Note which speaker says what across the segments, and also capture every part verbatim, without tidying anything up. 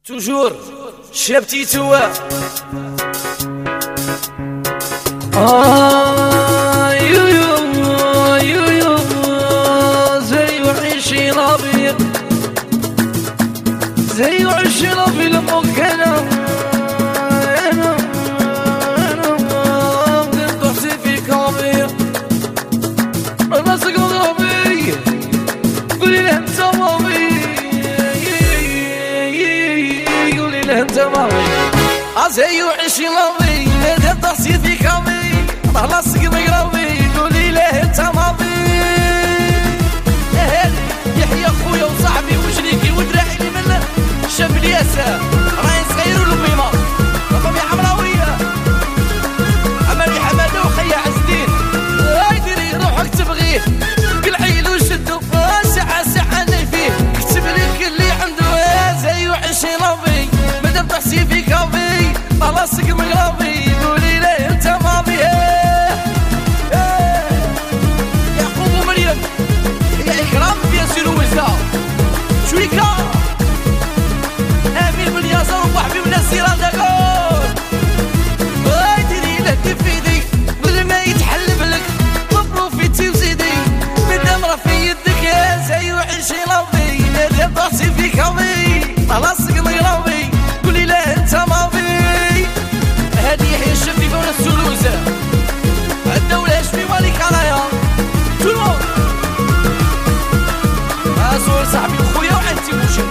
Speaker 1: توجور شابتي توا آه يو يو يو يو زي وعيشي الأبيض زي وعيشي الأبيض المكانة أنا أنا بدي تحسي فيك أبيض راسك غربي قولي له أنت مامي قولي له أنت مامي زي وعيشي الأبيض بدي تحسي فيك أبيض خلاص قضي ربي قولي له انت ماضي اهل يحيى خويا وصاحبي وشريكي ودراعي منه شاب الياسر راهي صغير ولبيمه رقم يا حمراويه عمالي حماده وخيا عز الدين هاي ديري روحك تبغيه قلعيل وشدو ساعه ساعه انا فيه كتب لك اللي عنده زي وعيشي ربي مادام تحسي فيك ربي خلاص قضي ربي قولي له انت ماضي شويكا امين من ياسر وحبيب النسيرة داكور هاي ديري لك في يديك بل ما يتحلب لك وبروفيتي وزيدي مادام راه في يدك يا زي وعيشي ربي مادام تحسي فيك ربي خلاص قضي ربي قولي له انت ماضي هادي يحيى الشفيفة ولا السلوسة الدولة شفي مالك عليا تولمون صور صاحبي وخويا وعندي وجه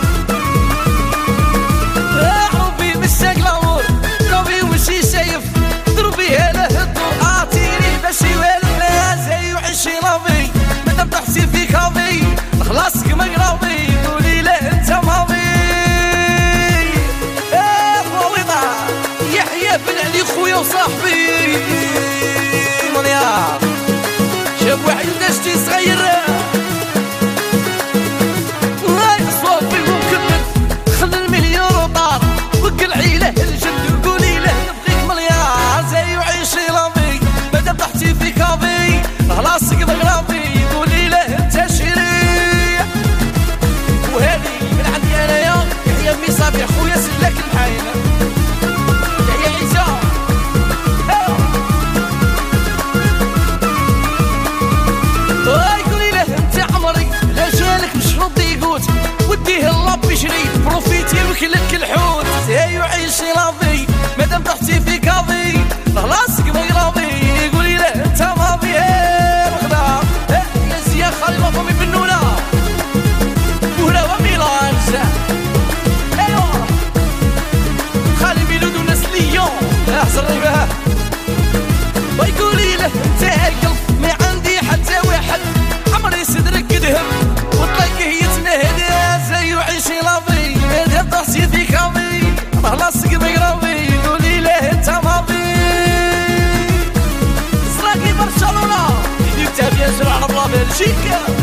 Speaker 1: عربي بالساق الامور ربي وشي شايف ضربي هلا الدور اعطيني باش يوالد زي وعيشي ربي مادام تحسي فيك ربي خلاص كما قرابي قولي له انت ماضي اه مويضة يحيى بن علي خويا وصاحبي مريم شاب واحد داشتي صغير العيلة الجند قولي له نبغيك مليار زي وعيشي ربي مادام تحتي فيك ربي خلاص قضي ربي قولي له انت شريع وهذه من عندي انايا يحيى ميصابي خويا سلاك الحايله يحيى عيسى هاي قولي له انت عمري لا جالك مشروط يقوت وديه اللب يجري بروفيتي وكلك الحوت زي وعيشي ربي مادام تحتي فيك ربي خلاص قضي ربي قولي له انت ماضي الغدا يا زياد خالي مفهومي بالنونه وهنا وميلان ايوا خالي ميلود وناس ليون احسن ريبها ويقولي له انت القلب ما عندي حتى واحد عمري صدرك دهم وطلقه يتنهد زي وعيشي ربي مادام تحتي فيك ربي خلاص قضي ربي قولي له انت ماضي صراكي برشلونة يكتب يا جرع الله بلجيكا